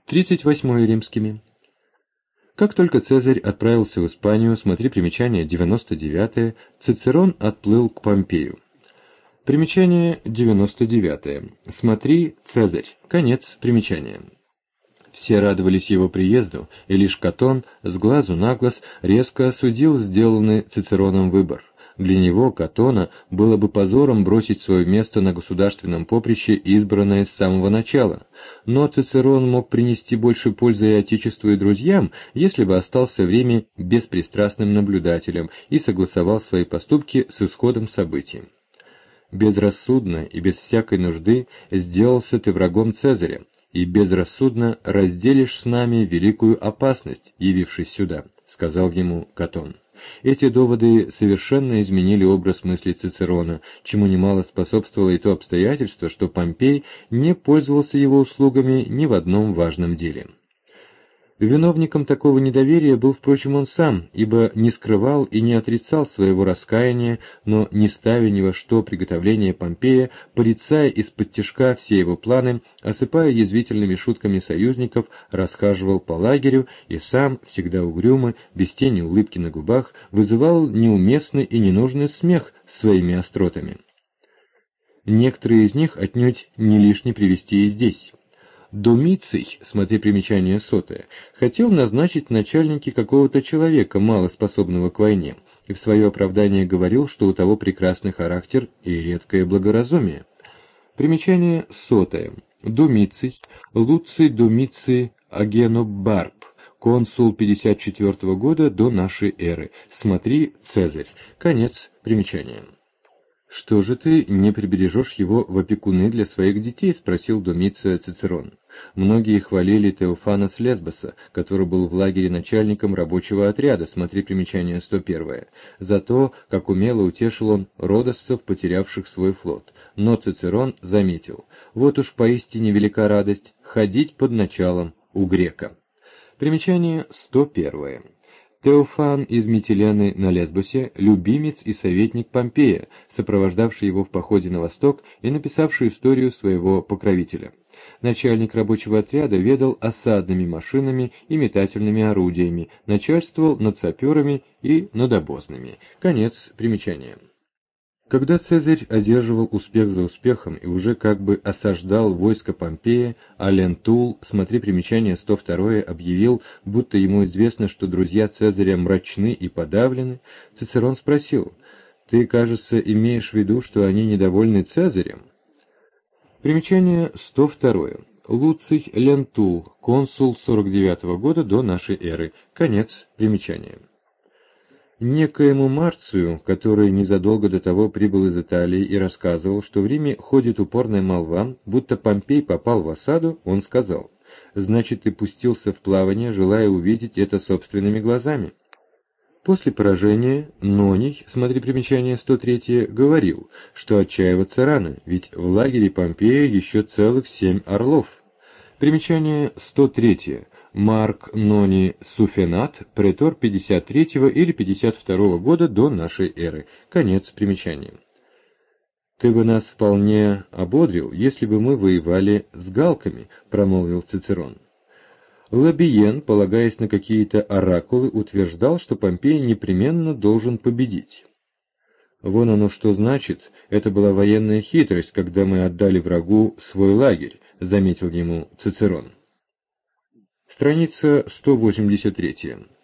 38 римскими. Как только Цезарь отправился в Испанию, смотри примечание 99, Цицерон отплыл к Помпею. Примечание 99. Смотри, Цезарь. Конец примечания. Все радовались его приезду, и лишь Катон с глазу на глаз резко осудил сделанный Цицероном выбор. Для него, Катона, было бы позором бросить свое место на государственном поприще, избранное с самого начала. Но Цицерон мог принести больше пользы и отечеству, и друзьям, если бы остался в Риме беспристрастным наблюдателем и согласовал свои поступки с исходом событий. Безрассудно и без всякой нужды сделался ты врагом Цезаря, и безрассудно разделишь с нами великую опасность, явившись сюда, сказал ему Катон. Эти доводы совершенно изменили образ мысли Цицерона, чему немало способствовало и то обстоятельство, что Помпей не пользовался его услугами ни в одном важном деле. Виновником такого недоверия был, впрочем, он сам, ибо не скрывал и не отрицал своего раскаяния, но, не ставя ни во что приготовление Помпея, порицая из-под тишка все его планы, осыпая язвительными шутками союзников, расхаживал по лагерю и сам, всегда угрюмо, без тени улыбки на губах, вызывал неуместный и ненужный смех своими остротами. Некоторые из них отнюдь не лишне привести и здесь. Домиций, смотри примечание 100, хотел назначить начальники какого-то человека, малоспособного к войне, и в свое оправдание говорил, что у того прекрасный характер и редкое благоразумие. Примечание 100. Домиций, Луций Домиций Агенобарб, консул 54 года до нашей эры. Смотри, Цезарь. Конец примечания. «Что же ты не прибережешь его в опекуны для своих детей?» — спросил Домиция Цицерон. Многие хвалили Теофана с Лесбоса, который был в лагере начальником рабочего отряда, смотри примечание 101, за то, как умело утешил он родосцев, потерявших свой флот. Но Цицерон заметил: вот уж поистине велика радость ходить под началом у грека. Примечание 101. Теофан из Митилены на Лесбосе, любимец и советник Помпея, сопровождавший его в походе на восток и написавший историю своего покровителя. Начальник рабочего отряда ведал осадными машинами и метательными орудиями, начальствовал над саперами и над обозными. Конец примечания. Когда Цезарь одерживал успех за успехом и уже как бы осаждал войско Помпея, Лентул, смотри примечание 102, объявил, будто ему известно, что друзья Цезаря мрачны и подавлены, Цицерон спросил: «Ты, кажется, имеешь в виду, что они недовольны Цезарем?» Примечание 102. Луций Лентул, консул 49 года до нашей эры. Конец примечания. Некоему Марцию, который незадолго до того прибыл из Италии и рассказывал, что в Риме ходит упорная молва, будто Помпей попал в осаду, он сказал: «Значит, ты пустился в плавание, желая увидеть это собственными глазами». После поражения Ноний, смотри примечание 103, говорил, что отчаиваться рано, ведь в лагере Помпея еще целых 7 орлов. Примечание 103. Марк Ноний Суфенат, претор 53 или 52 года до нашей эры. Конец примечания. «Ты бы нас вполне ободрил, если бы мы воевали с галками», — промолвил Цицерон. Лабиен, полагаясь на какие-то оракулы, утверждал, что Помпей непременно должен победить. «Вон оно что значит, это была военная хитрость, когда мы отдали врагу свой лагерь», — заметил ему Цицерон. Страница 183.